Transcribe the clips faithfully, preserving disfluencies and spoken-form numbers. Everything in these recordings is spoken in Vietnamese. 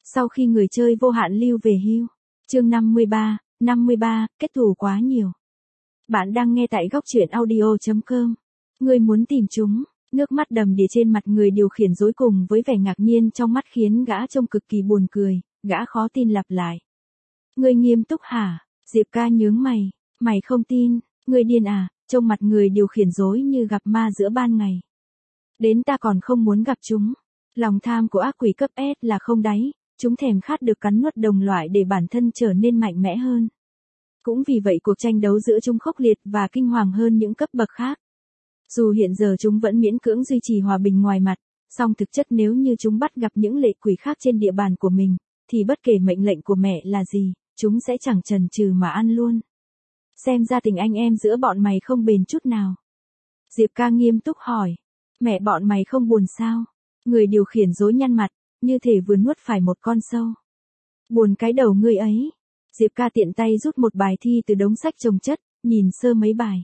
Sau khi người chơi vô hạn lưu về hưu. Chương năm mươi ba, năm mươi ba, kết thù quá nhiều. Bạn đang nghe tại góc truyện audio chấm com. Ngươi muốn tìm chúng, nước mắt đầm đìa trên mặt người điều khiển rối cùng với vẻ ngạc nhiên trong mắt khiến gã trông cực kỳ buồn cười, gã khó tin lặp lại. Ngươi nghiêm túc hả? Diệp ca nhướng mày, mày không tin, ngươi điên à? Trông mặt người điều khiển rối như gặp ma giữa ban ngày. Đến ta còn không muốn gặp chúng. Lòng tham của ác quỷ cấp S là không đáy, chúng thèm khát được cắn nuốt đồng loại để bản thân trở nên mạnh mẽ hơn. Cũng vì vậy cuộc tranh đấu giữa chúng khốc liệt và kinh hoàng hơn những cấp bậc khác. Dù hiện giờ chúng vẫn miễn cưỡng duy trì hòa bình ngoài mặt, song thực chất nếu như chúng bắt gặp những lệ quỷ khác trên địa bàn của mình, thì bất kể mệnh lệnh của mẹ là gì, chúng sẽ chẳng chần chừ mà ăn luôn. Xem ra tình anh em giữa bọn mày không bền chút nào. Diệp ca nghiêm túc hỏi. Mẹ bọn mày không buồn sao? Người điều khiển rối nhăn mặt, như thể vừa nuốt phải một con sâu. Buồn cái đầu ngươi ấy. Diệp ca tiện tay rút một bài thi từ đống sách chồng chất, nhìn sơ mấy bài.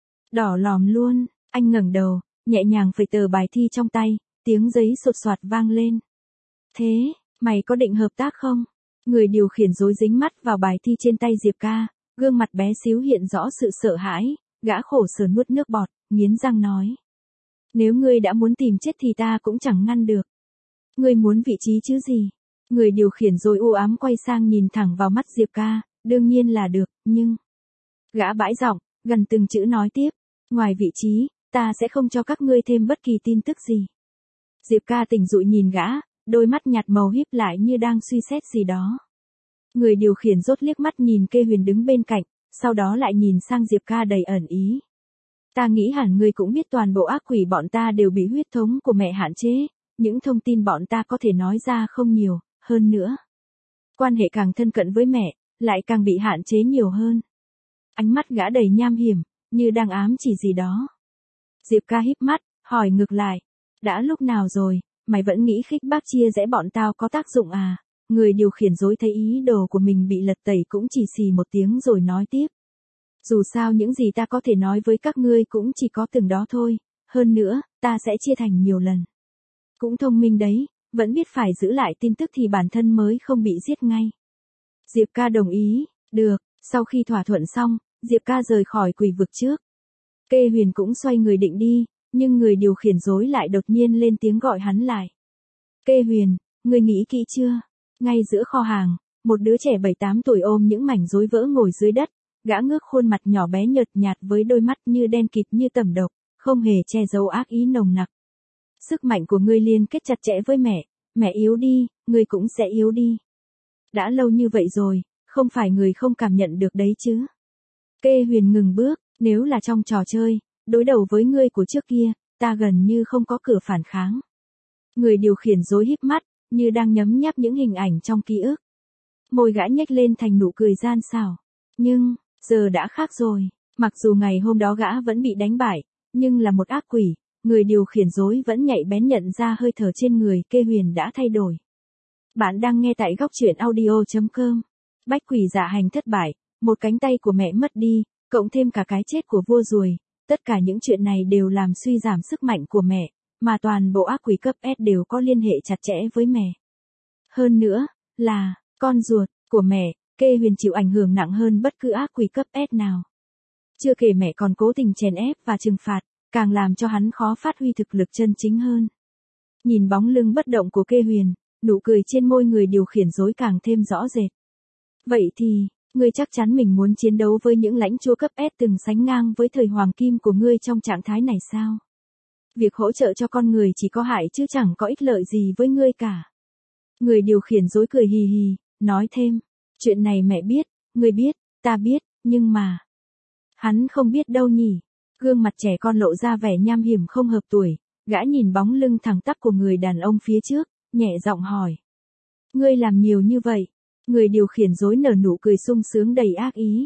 Đỏ lòm luôn, anh ngẩng đầu, nhẹ nhàng phẩy tờ bài thi trong tay, tiếng giấy sột soạt vang lên. Thế, mày có định hợp tác không? Người điều khiển rối dính mắt vào bài thi trên tay Diệp ca, gương mặt bé xíu hiện rõ sự sợ hãi, gã khổ sở nuốt nước bọt, nghiến răng nói. Nếu ngươi đã muốn tìm chết thì ta cũng chẳng ngăn được. Ngươi muốn vị trí chứ gì? Người điều khiển rồi u ám quay sang nhìn thẳng vào mắt Diệp ca, đương nhiên là được, nhưng... Gã bãi giọng, gần từng chữ nói tiếp, ngoài vị trí, ta sẽ không cho các ngươi thêm bất kỳ tin tức gì. Diệp ca tỉnh dụi nhìn gã, đôi mắt nhạt màu híp lại như đang suy xét gì đó. Người điều khiển rốt liếc mắt nhìn Kê Huyền đứng bên cạnh, sau đó lại nhìn sang Diệp ca đầy ẩn ý. Ta nghĩ hẳn ngươi cũng biết toàn bộ ác quỷ bọn ta đều bị huyết thống của mẹ hạn chế, những thông tin bọn ta có thể nói ra không nhiều, hơn nữa. Quan hệ càng thân cận với mẹ, lại càng bị hạn chế nhiều hơn. Ánh mắt gã đầy nham hiểm, như đang ám chỉ gì đó. Diệp ca híp mắt, hỏi ngược lại. Đã lúc nào rồi, mày vẫn nghĩ khích bác chia rẽ bọn tao có tác dụng à? Người điều khiển rối thấy ý đồ của mình bị lật tẩy cũng chỉ xì một tiếng rồi nói tiếp. Dù sao những gì ta có thể nói với các ngươi cũng chỉ có từng đó thôi, hơn nữa, ta sẽ chia thành nhiều lần. Cũng thông minh đấy, vẫn biết phải giữ lại tin tức thì bản thân mới không bị giết ngay. Diệp ca đồng ý, được, sau khi thỏa thuận xong, Diệp ca rời khỏi quỷ vực trước. Kê Huyền cũng xoay người định đi, nhưng người điều khiển rối lại đột nhiên lên tiếng gọi hắn lại. Kê Huyền, ngươi nghĩ kỹ chưa? Ngay giữa kho hàng, một đứa trẻ bảy tám tuổi ôm những mảnh rối vỡ ngồi dưới đất. Gã ngước khuôn mặt nhỏ bé nhợt nhạt với đôi mắt như đen kịt như tẩm độc, không hề che giấu ác ý nồng nặc. Sức mạnh của ngươi liên kết chặt chẽ với mẹ, mẹ yếu đi, ngươi cũng sẽ yếu đi. Đã lâu như vậy rồi, không phải người không cảm nhận được đấy chứ. Kê Huyền ngừng bước, nếu là trong trò chơi, đối đầu với ngươi của trước kia, ta gần như không có cửa phản kháng. Người điều khiển rối híp mắt, như đang nhấm nháp những hình ảnh trong ký ức. Môi gã nhếch lên thành nụ cười gian xảo. Nhưng... giờ đã khác rồi, mặc dù ngày hôm đó gã vẫn bị đánh bại, nhưng là một ác quỷ, người điều khiển rối vẫn nhạy bén nhận ra hơi thở trên người Kê Huyền đã thay đổi. Bạn đang nghe tại góc truyện audio chấm com. Bách quỷ dạ hành thất bại, một cánh tay của mẹ mất đi, cộng thêm cả cái chết của vua ruồi, tất cả những chuyện này đều làm suy giảm sức mạnh của mẹ, mà toàn bộ ác quỷ cấp S đều có liên hệ chặt chẽ với mẹ. Hơn nữa, là, con ruột, của mẹ. Kê Huyền chịu ảnh hưởng nặng hơn bất cứ ác quỷ cấp S nào. Chưa kể mẹ còn cố tình chèn ép và trừng phạt, càng làm cho hắn khó phát huy thực lực chân chính hơn. Nhìn bóng lưng bất động của Kê Huyền, nụ cười trên môi người điều khiển rối càng thêm rõ rệt. Vậy thì, ngươi chắc chắn mình muốn chiến đấu với những lãnh chúa cấp S từng sánh ngang với thời hoàng kim của ngươi trong trạng thái này sao? Việc hỗ trợ cho con người chỉ có hại chứ chẳng có ích lợi gì với ngươi cả. Người điều khiển rối cười hì hì, nói thêm. Chuyện này mẹ biết, ngươi biết, ta biết, nhưng mà... Hắn không biết đâu nhỉ. Gương mặt trẻ con lộ ra vẻ nham hiểm không hợp tuổi, gã nhìn bóng lưng thẳng tắp của người đàn ông phía trước, nhẹ giọng hỏi. Ngươi làm nhiều như vậy. Người điều khiển rối nở nụ cười sung sướng đầy ác ý.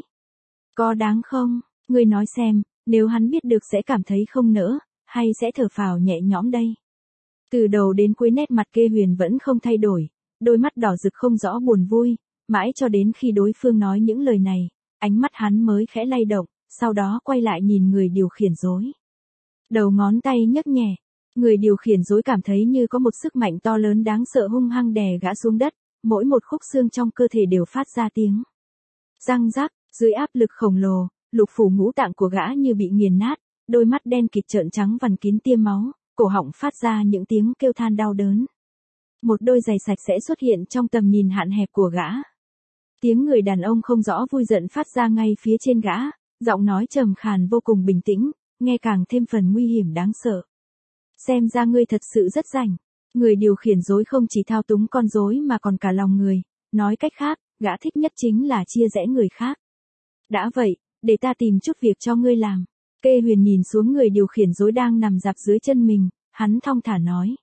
Có đáng không? Ngươi nói xem, nếu hắn biết được sẽ cảm thấy không nỡ, hay sẽ thở phào nhẹ nhõm đây? Từ đầu đến cuối nét mặt Kê Huyền vẫn không thay đổi, đôi mắt đỏ rực không rõ buồn vui. Mãi cho đến khi đối phương nói những lời này, ánh mắt hắn mới khẽ lay động, sau đó quay lại nhìn người điều khiển rối. Đầu ngón tay nhấc nhẹ, người điều khiển rối cảm thấy như có một sức mạnh to lớn đáng sợ hung hăng đè gã xuống đất, mỗi một khúc xương trong cơ thể đều phát ra tiếng răng rắc, dưới áp lực khổng lồ, lục phủ ngũ tạng của gã như bị nghiền nát, đôi mắt đen kịt trợn trắng vằn kín tia máu, cổ họng phát ra những tiếng kêu than đau đớn. Một đôi giày sạch sẽ xuất hiện trong tầm nhìn hạn hẹp của gã. Tiếng người đàn ông không rõ vui giận phát ra ngay phía trên gã, giọng nói trầm khàn vô cùng bình tĩnh, nghe càng thêm phần nguy hiểm đáng sợ. Xem ra ngươi thật sự rất rảnh. Người điều khiển rối không chỉ thao túng con rối mà còn cả lòng người, nói cách khác, gã thích nhất chính là chia rẽ người khác. Đã vậy, để ta tìm chút việc cho ngươi làm. Kê Huyền nhìn xuống người điều khiển rối đang nằm dạp dưới chân mình, hắn thong thả nói.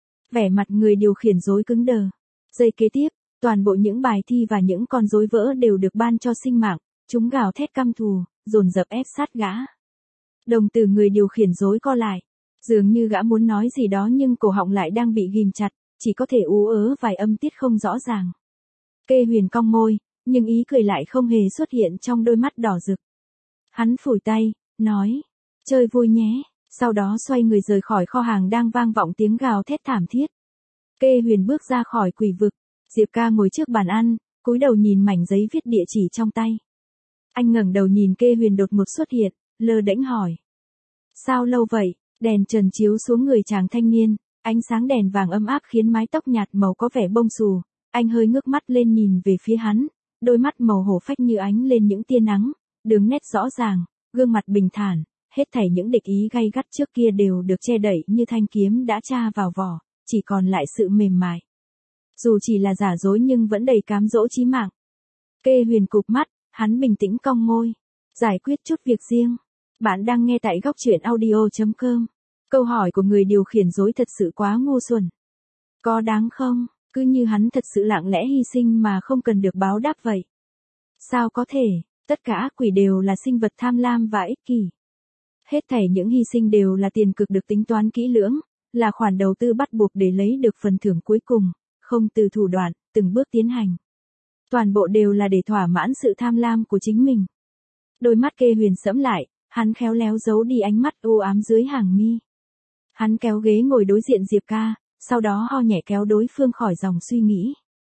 Vẻ mặt người điều khiển rối cứng đờ. Giây kế tiếp, toàn bộ những bài thi và những con rối vỡ đều được ban cho sinh mạng, chúng gào thét căm thù, dồn dập ép sát gã. Đồng tử người điều khiển rối co lại, dường như gã muốn nói gì đó nhưng cổ họng lại đang bị ghim chặt, chỉ có thể ú ớ vài âm tiết không rõ ràng. Kê Huyền cong môi, nhưng ý cười lại không hề xuất hiện trong đôi mắt đỏ rực. Hắn phủi tay, nói, chơi vui nhé, sau đó xoay người rời khỏi kho hàng đang vang vọng tiếng gào thét thảm thiết. Kê Huyền bước ra khỏi quỷ vực, Diệp Ca ngồi trước bàn ăn, cúi đầu nhìn mảnh giấy viết địa chỉ trong tay. Anh ngẩng đầu nhìn Kê Huyền đột ngột xuất hiện, lơ đễnh hỏi. Sao lâu vậy? Đèn trần chiếu xuống người chàng thanh niên, ánh sáng đèn vàng ấm áp khiến mái tóc nhạt màu có vẻ bông xù, anh hơi ngước mắt lên nhìn về phía hắn, đôi mắt màu hổ phách như ánh lên những tia nắng, đường nét rõ ràng, gương mặt bình thản, hết thảy những địch ý gay gắt trước kia đều được che đậy như thanh kiếm đã tra vào vỏ, chỉ còn lại sự mềm mại. Dù chỉ là giả dối nhưng vẫn đầy cám dỗ chí mạng. Kê Huyền cụp mắt, hắn bình tĩnh cong môi, giải quyết chút việc riêng. Bạn đang nghe tại góc truyện audio chấm com. Câu hỏi của người điều khiển rối thật sự quá ngu xuẩn. Có đáng không? Cứ như hắn thật sự lặng lẽ hy sinh mà không cần được báo đáp vậy. Sao có thể? Tất cả ác quỷ đều là sinh vật tham lam và ích kỷ. Hết thảy những hy sinh đều là tiền cực được tính toán kỹ lưỡng, là khoản đầu tư bắt buộc để lấy được phần thưởng cuối cùng, không từ thủ đoạn, từng bước tiến hành. Toàn bộ đều là để thỏa mãn sự tham lam của chính mình. Đôi mắt Kê Huyền sẫm lại, hắn khéo léo giấu đi ánh mắt u ám dưới hàng mi. Hắn kéo ghế ngồi đối diện Diệp Ca, sau đó ho nhẹ kéo đối phương khỏi dòng suy nghĩ.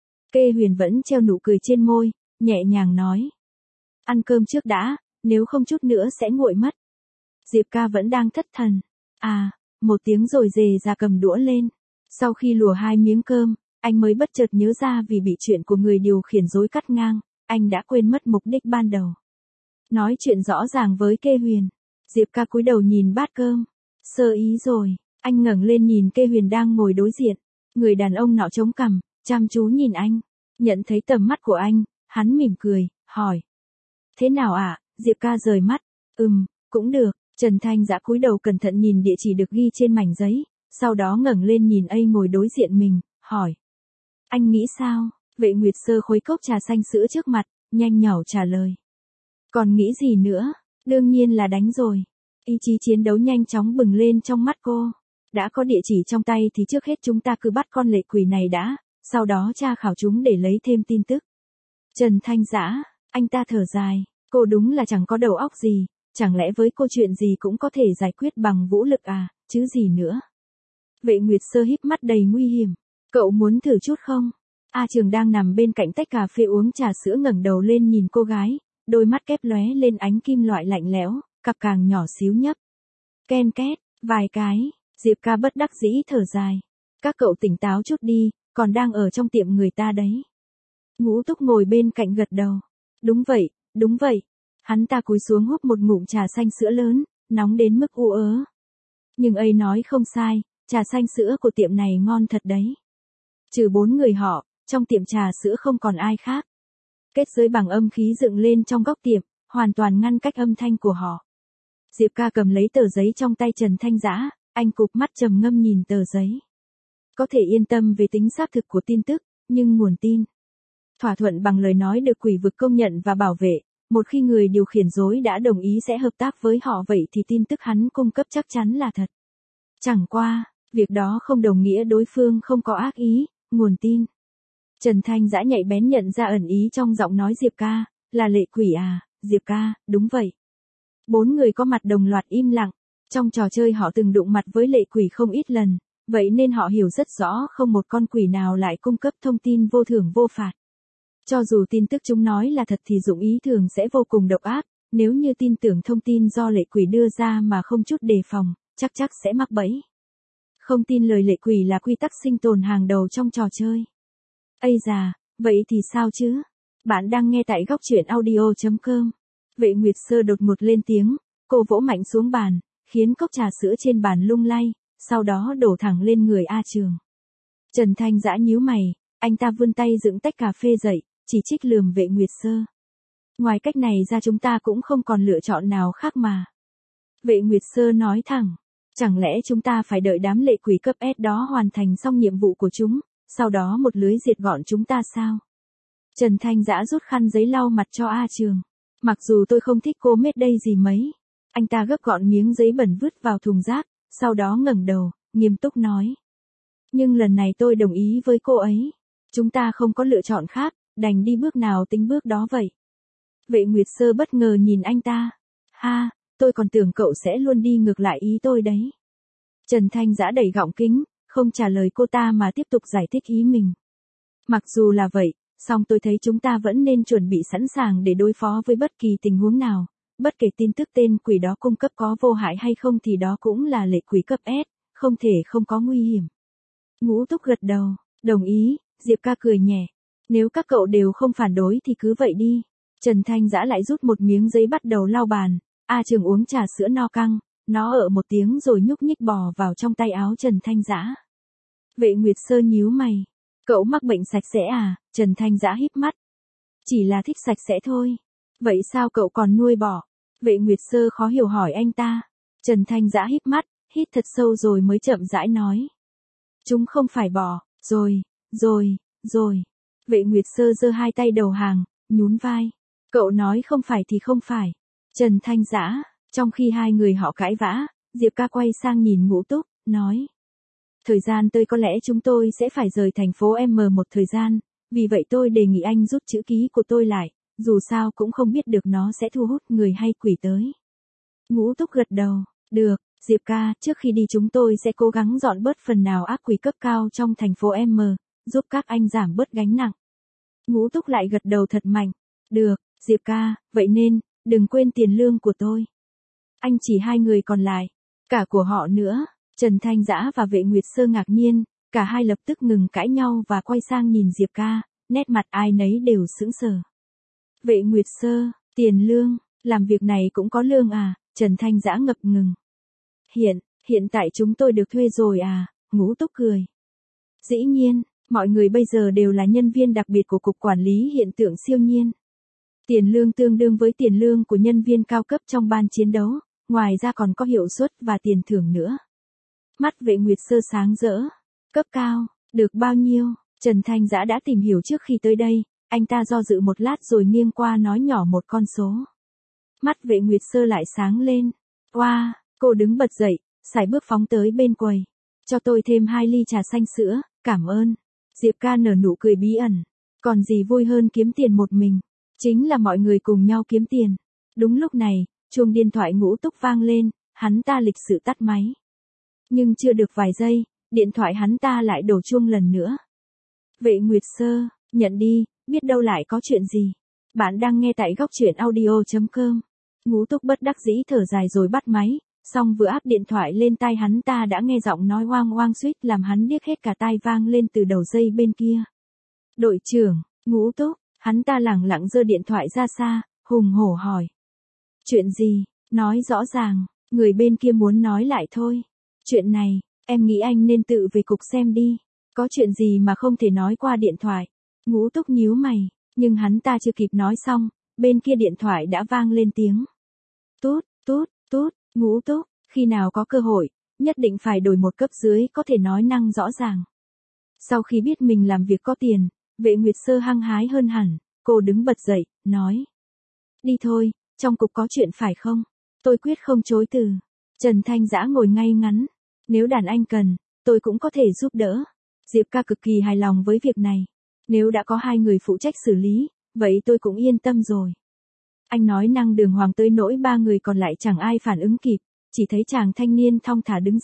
Kê Huyền vẫn treo nụ cười trên môi, nhẹ nhàng nói. Ăn cơm trước đã, nếu không chút nữa sẽ nguội mất. Diệp Ca vẫn đang thất thần. À, một tiếng rồi dề ra cầm đũa lên. Sau khi lùa hai miếng cơm, anh mới bất chợt nhớ ra vì bị chuyện của người điều khiển rối cắt ngang, anh đã quên mất mục đích ban đầu. Nói chuyện rõ ràng với Kê Huyền. Diệp Ca cúi đầu nhìn bát cơm. Sơ ý rồi, anh ngẩng lên nhìn Kê Huyền đang ngồi đối diện. Người đàn ông nọ chống cằm, chăm chú nhìn anh. Nhận thấy tầm mắt của anh, hắn mỉm cười, hỏi. Thế nào ạ? À? Diệp Ca rời mắt. Ừm, cũng được. Trần Thanh Dã cúi đầu cẩn thận nhìn địa chỉ được ghi trên mảnh giấy, sau đó ngẩng lên nhìn A ngồi đối diện mình, hỏi. Anh nghĩ sao? Vệ Nguyệt sơ khuấy cốc trà xanh sữa trước mặt, nhanh nhảu trả lời. Còn nghĩ gì nữa? Đương nhiên là đánh rồi. Ý chí chiến đấu nhanh chóng bừng lên trong mắt cô. Đã có địa chỉ trong tay thì trước hết chúng ta cứ bắt con lệ quỷ này đã, sau đó tra khảo chúng để lấy thêm tin tức. Trần Thanh Dã, anh ta thở dài, cô đúng là chẳng có đầu óc gì, chẳng lẽ với cô chuyện gì cũng có thể giải quyết bằng vũ lực à, chứ gì nữa. Vệ Nguyệt sơ híp mắt đầy nguy hiểm, cậu muốn thử chút không? A Trường đang nằm bên cạnh tách cà phê uống trà sữa ngẩng đầu lên nhìn cô gái, đôi mắt kép lóe lên ánh kim loại lạnh lẽo, cặp càng nhỏ xíu nhấp. Ken két, vài cái, Diệp Ca bất đắc dĩ thở dài. Các cậu tỉnh táo chút đi, còn đang ở trong tiệm người ta đấy. Ngũ Túc ngồi bên cạnh gật đầu. Đúng vậy, đúng vậy. Hắn ta cúi xuống húp một ngụm trà xanh sữa lớn, nóng đến mức u ớ. Nhưng ấy nói không sai, trà xanh sữa của tiệm này ngon thật đấy. Trừ bốn người họ, trong tiệm trà sữa không còn ai khác. Kết giới bằng âm khí dựng lên trong góc tiệm, hoàn toàn ngăn cách âm thanh của họ. Diệp Ca cầm lấy tờ giấy trong tay Trần Thanh Dã, anh cụp mắt trầm ngâm nhìn tờ giấy. Có thể yên tâm về tính xác thực của tin tức, nhưng nguồn tin. Thỏa thuận bằng lời nói được quỷ vực công nhận và bảo vệ, một khi người điều khiển rối đã đồng ý sẽ hợp tác với họ vậy thì tin tức hắn cung cấp chắc chắn là thật. Chẳng qua, việc đó không đồng nghĩa đối phương không có ác ý, nguồn tin. Trần Thanh Dã nhạy bén nhận ra ẩn ý trong giọng nói Diệp Ca, là lệ quỷ à, Diệp Ca, đúng vậy. Bốn người có mặt đồng loạt im lặng, trong trò chơi họ từng đụng mặt với lệ quỷ không ít lần, Vậy nên họ hiểu rất rõ không một con quỷ nào lại cung cấp thông tin vô thưởng vô phạt. Cho dù tin tức chúng nói là thật thì dụng ý thường sẽ vô cùng độc ác, nếu như tin tưởng thông tin do lệ quỷ đưa ra mà không chút đề phòng, chắc chắc sẽ mắc bẫy. Không tin lời lệ quỷ là quy tắc sinh tồn hàng đầu trong trò chơi. Ây già, vậy thì sao chứ? Bạn đang nghe tại góc truyện audio chấm com. Vệ Nguyệt Sơ đột ngột lên tiếng, cô vỗ mạnh xuống bàn, khiến cốc trà sữa trên bàn lung lay, sau đó đổ thẳng lên người A Trường. Trần Thanh Dã nhíu mày, anh ta vươn tay dựng tách cà phê dậy, chỉ trích lườm Vệ Nguyệt Sơ. Ngoài cách này ra chúng ta cũng không còn lựa chọn nào khác mà. Vệ Nguyệt Sơ nói thẳng, chẳng lẽ chúng ta phải đợi đám lệ quỷ cấp S đó hoàn thành xong nhiệm vụ của chúng, sau đó một lưới diệt gọn chúng ta sao? Trần Thanh Dã rút khăn giấy lau mặt cho A Trường. Mặc dù tôi không thích cô mết đây gì mấy. Anh ta gấp gọn miếng giấy bẩn vứt vào thùng rác, sau đó ngẩng đầu, nghiêm túc nói. Nhưng lần này tôi đồng ý với cô ấy. Chúng ta không có lựa chọn khác, đành đi bước nào tính bước đó vậy. Vệ Nguyệt Sơ bất ngờ nhìn anh ta. Ha, tôi còn tưởng cậu sẽ luôn đi ngược lại ý tôi đấy. Trần Thanh Dã đẩy gọng kính, không trả lời cô ta mà tiếp tục giải thích ý mình. Mặc dù là vậy, song tôi thấy chúng ta vẫn nên chuẩn bị sẵn sàng để đối phó với bất kỳ tình huống nào. Bất kể tin tức tên quỷ đó cung cấp có vô hại hay không thì đó cũng là lệ quỷ cấp S, không thể không có nguy hiểm. Ngũ Túc gật đầu, đồng ý, Diệp ca cười nhẹ. Nếu các cậu đều không phản đối thì cứ vậy đi. Trần Thanh Dã lại rút một miếng giấy bắt đầu lau bàn. A Trường uống trà sữa no căng, nó ở một tiếng rồi nhúc nhích bò vào trong tay áo Trần Thanh Dã. Vệ Nguyệt Sơ nhíu mày. Cậu mắc bệnh sạch sẽ à? Trần Thanh Dã híp mắt. Chỉ là thích sạch sẽ thôi. Vậy sao cậu còn nuôi bò? Vệ Nguyệt Sơ khó hiểu hỏi anh ta. Trần Thanh Dã híp mắt, hít thật sâu rồi mới chậm rãi nói. Chúng không phải bò, rồi, rồi, rồi. Vệ Nguyệt Sơ giơ hai tay đầu hàng, nhún vai. Cậu nói không phải thì không phải. Trần Thanh Dã, trong khi hai người họ cãi vã, Diệp ca quay sang nhìn Ngũ Túc, nói. Thời gian tới có lẽ chúng tôi sẽ phải rời thành phố M một thời gian, vì vậy tôi đề nghị anh rút chữ ký của tôi lại, dù sao cũng không biết được nó sẽ thu hút người hay quỷ tới. Ngũ Túc gật đầu, được, Diệp ca, trước khi đi chúng tôi sẽ cố gắng dọn bớt phần nào ác quỷ cấp cao trong thành phố M, giúp các anh giảm bớt gánh nặng. Ngũ Túc lại gật đầu thật mạnh, được, Diệp ca, vậy nên, đừng quên tiền lương của tôi. Anh chỉ hai người còn lại, cả của họ nữa. Trần Thanh Dã và Vệ Nguyệt Sơ ngạc nhiên, cả hai lập tức ngừng cãi nhau và quay sang nhìn Diệp ca, nét mặt ai nấy đều sững sờ. Vệ Nguyệt Sơ, tiền lương, làm việc này cũng có lương à? Trần Thanh Dã ngập ngừng. Hiện, hiện tại chúng tôi được thuê rồi à? Ngũ Túc cười. Dĩ nhiên, mọi người bây giờ đều là nhân viên đặc biệt của Cục Quản lý Hiện tượng Siêu nhiên. Tiền lương tương đương với tiền lương của nhân viên cao cấp trong ban chiến đấu, ngoài ra còn có hiệu suất và tiền thưởng nữa. Mắt Vệ Nguyệt Sơ sáng rỡ. Cấp cao, được bao nhiêu? Trần Thanh Dã đã tìm hiểu trước khi tới đây, anh ta do dự một lát rồi nghiêng qua nói nhỏ một con số. Mắt Vệ Nguyệt Sơ lại sáng lên. Oa, wow, cô đứng bật dậy, sải bước phóng tới bên quầy. Cho tôi thêm hai ly trà xanh sữa, cảm ơn. Diệp ca nở nụ cười bí ẩn. Còn gì vui hơn kiếm tiền một mình? Chính là mọi người cùng nhau kiếm tiền. Đúng lúc này, chuông điện thoại Ngũ Túc vang lên, hắn ta lịch sự tắt máy. Nhưng chưa được vài giây, điện thoại hắn ta lại đổ chuông lần nữa. Vệ Nguyệt Sơ, nhận đi, biết đâu lại có chuyện gì. Bạn đang nghe tại góc truyện audio chấm com. Ngũ Túc bất đắc dĩ thở dài rồi bắt máy, xong vừa áp điện thoại lên tai hắn ta đã nghe giọng nói oang oang suýt làm hắn điếc hết cả tai vang lên từ đầu dây bên kia. Đội trưởng, Ngũ Túc, hắn ta lẳng lặng giơ điện thoại ra xa, hùng hổ hỏi. Chuyện gì, nói rõ ràng, người bên kia muốn nói lại thôi. Chuyện này, em nghĩ anh nên tự về cục xem đi, có chuyện gì mà không thể nói qua điện thoại. Ngũ Túc nhíu mày, nhưng hắn ta chưa kịp nói xong, bên kia điện thoại đã vang lên tiếng. Tút, tút, tút, Ngũ Túc, khi nào có cơ hội, nhất định phải đổi một cấp dưới có thể nói năng rõ ràng. Sau khi biết mình làm việc có tiền, Vệ Nguyệt Sơ hăng hái hơn hẳn, cô đứng bật dậy, nói. Đi thôi, trong cục có chuyện phải không? Tôi quyết không chối từ. Trần Thanh Dã ngồi ngay ngắn. Nếu đàn anh cần, tôi cũng có thể giúp đỡ. Diệp ca cực kỳ hài lòng với việc này. Nếu đã có hai người phụ trách xử lý, vậy tôi cũng yên tâm rồi. Anh nói năng đường hoàng tới nỗi ba người còn lại chẳng ai phản ứng kịp, chỉ thấy chàng thanh niên thong thả đứng dậy,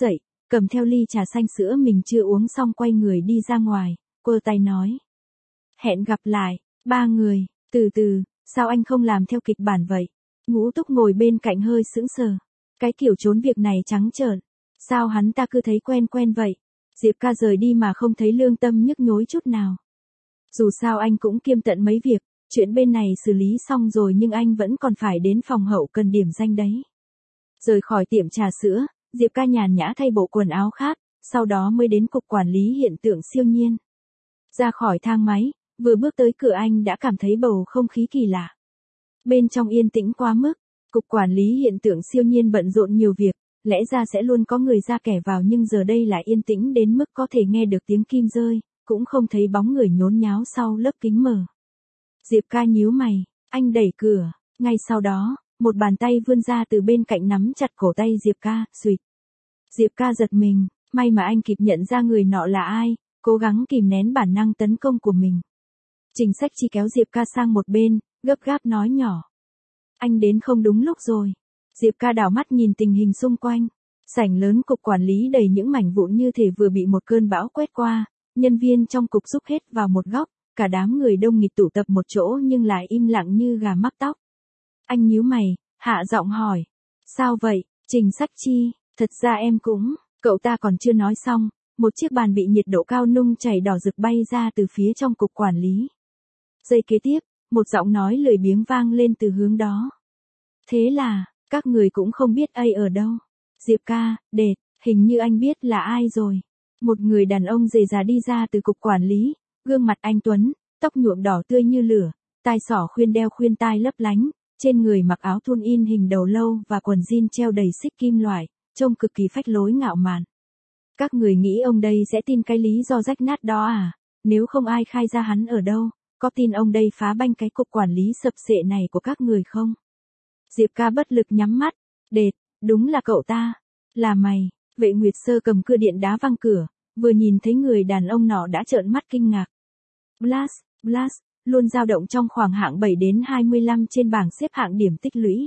cầm theo ly trà xanh sữa mình chưa uống xong quay người đi ra ngoài, quơ tay nói. Hẹn gặp lại, ba người, từ từ, sao anh không làm theo kịch bản vậy? Ngũ Túc ngồi bên cạnh hơi sững sờ. Cái kiểu trốn việc này trắng trợn, sao hắn ta cứ thấy quen quen vậy? Diệp ca rời đi mà không thấy lương tâm nhức nhối chút nào. Dù sao anh cũng kiêm tận mấy việc, chuyện bên này xử lý xong rồi nhưng anh vẫn còn phải đến phòng hậu cần điểm danh đấy. Rời khỏi tiệm trà sữa, Diệp ca nhàn nhã thay bộ quần áo khác, sau đó mới đến cục quản lý hiện tượng siêu nhiên. Ra khỏi thang máy, vừa bước tới cửa anh đã cảm thấy bầu không khí kỳ lạ. Bên trong yên tĩnh quá mức, cục quản lý hiện tượng siêu nhiên bận rộn nhiều việc, lẽ ra sẽ luôn có người ra kẻ vào nhưng giờ đây lại yên tĩnh đến mức có thể nghe được tiếng kim rơi, cũng không thấy bóng người nhốn nháo sau lớp kính mờ. Diệp ca nhíu mày, anh đẩy cửa, ngay sau đó, một bàn tay vươn ra từ bên cạnh nắm chặt cổ tay Diệp ca, xuỵt. Diệp ca giật mình, may mà anh kịp nhận ra người nọ là ai, cố gắng kìm nén bản năng tấn công của mình. Trình Sách Chi kéo Diệp ca sang một bên, gấp gáp nói nhỏ. Anh đến không đúng lúc rồi. Diệp ca đảo mắt nhìn tình hình xung quanh. Sảnh lớn cục quản lý đầy những mảnh vụn như thể vừa bị một cơn bão quét qua. Nhân viên trong cục rúc hết vào một góc, cả đám người đông nghịt tụ tập một chỗ nhưng lại im lặng như gà mắc tóc. Anh nhíu mày, hạ giọng hỏi. Sao vậy, Trình Sách Chi? Thật ra em cũng, cậu ta còn chưa nói xong, một chiếc bàn bị nhiệt độ cao nung chảy đỏ rực bay ra từ phía trong cục quản lý. Giây kế tiếp, một giọng nói lười biếng vang lên từ hướng đó. Thế là, các người cũng không biết ai ở đâu. Diệp ca, đệt, hình như anh biết là ai rồi. Một người đàn ông rề rà đi ra từ cục quản lý, gương mặt anh tuấn, tóc nhuộm đỏ tươi như lửa, tai xỏ khuyên đeo khuyên tai lấp lánh, trên người mặc áo thun in hình đầu lâu và quần jean treo đầy xích kim loại, trông cực kỳ phách lối ngạo mạn. Các người nghĩ ông đây sẽ tin cái lý do rách nát đó à? Nếu không ai khai ra hắn ở đâu, có tin ông đây phá banh cái cục quản lý sập sệ này của các người không? Diệp ca bất lực nhắm mắt, đệt, đúng là cậu ta, là mày. Vệ Nguyệt Sơ cầm cưa điện đá văng cửa, vừa nhìn thấy người đàn ông nọ đã trợn mắt kinh ngạc. Blast, Blast, luôn dao động trong khoảng hạng bảy đến hai mươi lăm trên bảng xếp hạng điểm tích lũy.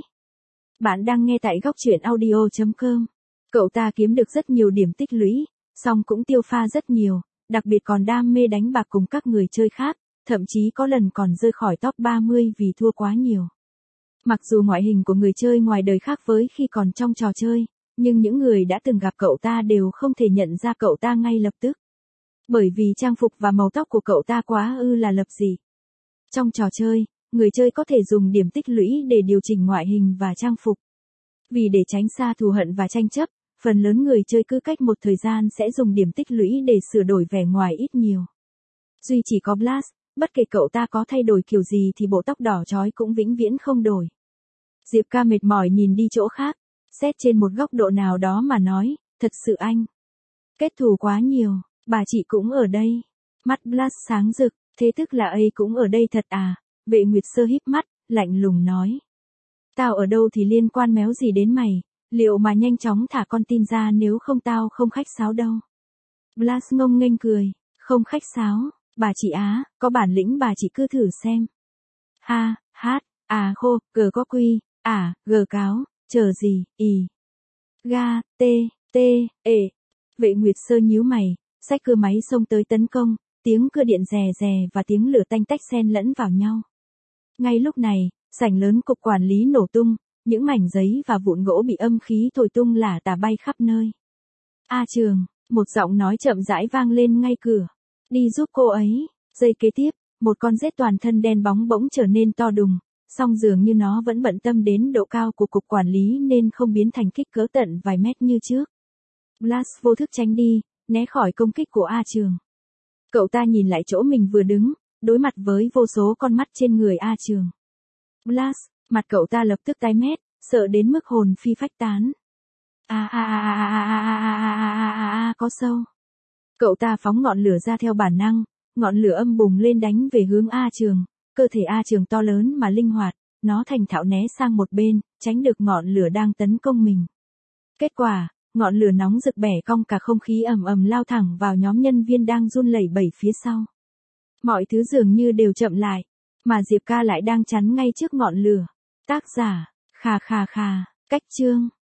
Bạn đang nghe tại góc truyện audio chấm com. Cậu ta kiếm được rất nhiều điểm tích lũy, song cũng tiêu pha rất nhiều, đặc biệt còn đam mê đánh bạc cùng các người chơi khác, thậm chí có lần còn rơi khỏi top ba mươi vì thua quá nhiều. Mặc dù ngoại hình của người chơi ngoài đời khác với khi còn trong trò chơi, nhưng những người đã từng gặp cậu ta đều không thể nhận ra cậu ta ngay lập tức. Bởi vì trang phục và màu tóc của cậu ta quá ư là lập dị. Trong trò chơi, người chơi có thể dùng điểm tích lũy để điều chỉnh ngoại hình và trang phục. Vì để tránh xa thù hận và tranh chấp, phần lớn người chơi cứ cách một thời gian sẽ dùng điểm tích lũy để sửa đổi vẻ ngoài ít nhiều. Duy chỉ có Blast, bất kể cậu ta có thay đổi kiểu gì thì bộ tóc đỏ chói cũng vĩnh viễn không đổi. Diệp ca mệt mỏi nhìn đi chỗ khác, xét trên một góc độ nào đó mà nói, thật sự anh. Kết thù quá nhiều, bà chị cũng ở đây. Mắt Blast sáng rực, thế tức là ấy cũng ở đây thật à? Vệ Nguyệt Sơ híp mắt, lạnh lùng nói. Tao ở đâu thì liên quan méo gì đến mày, liệu mà nhanh chóng thả con tin ra nếu không tao không khách sáo đâu. Blast ngông nghênh cười, không khách sáo, bà chị á, có bản lĩnh bà chị cứ thử xem. Ha, hát, à khô, gờ có quy, à, gờ cáo, chờ gì, ì. Ga, tê, tê, ê. Vệ Nguyệt Sơ nhíu mày, xách cưa máy xông tới tấn công, tiếng cưa điện rè rè và tiếng lửa tanh tách xen lẫn vào nhau. Ngay lúc này, sảnh lớn cục quản lý nổ tung, những mảnh giấy và vụn gỗ bị âm khí thổi tung lả tả bay khắp nơi. A Trường, một giọng nói chậm rãi vang lên ngay cửa. Đi giúp cô ấy. Giây kế tiếp, một con rết toàn thân đen bóng bỗng trở nên to đùng, song dường như nó vẫn bận tâm đến độ cao của cục quản lý nên không biến thành kích cỡ tận vài mét như trước. Blast vô thức tránh đi, né khỏi công kích của A Trường. Cậu ta nhìn lại chỗ mình vừa đứng, đối mặt với vô số con mắt trên người A Trường. Blast, mặt cậu ta lập tức tái mét, sợ đến mức hồn phi phách tán. A a a a a a a a a a có sâu. Cậu ta phóng ngọn lửa ra theo bản năng, ngọn lửa âm bùng lên đánh về hướng A Trường, cơ thể A Trường to lớn mà linh hoạt, nó thành thạo né sang một bên, tránh được ngọn lửa đang tấn công mình. Kết quả, ngọn lửa nóng rực bẻ cong cả không khí ầm ầm lao thẳng vào nhóm nhân viên đang run lẩy bẩy phía sau. Mọi thứ dường như đều chậm lại, mà Diệp ca lại đang chắn ngay trước ngọn lửa. Tác giả, khà khà khà, cách chương.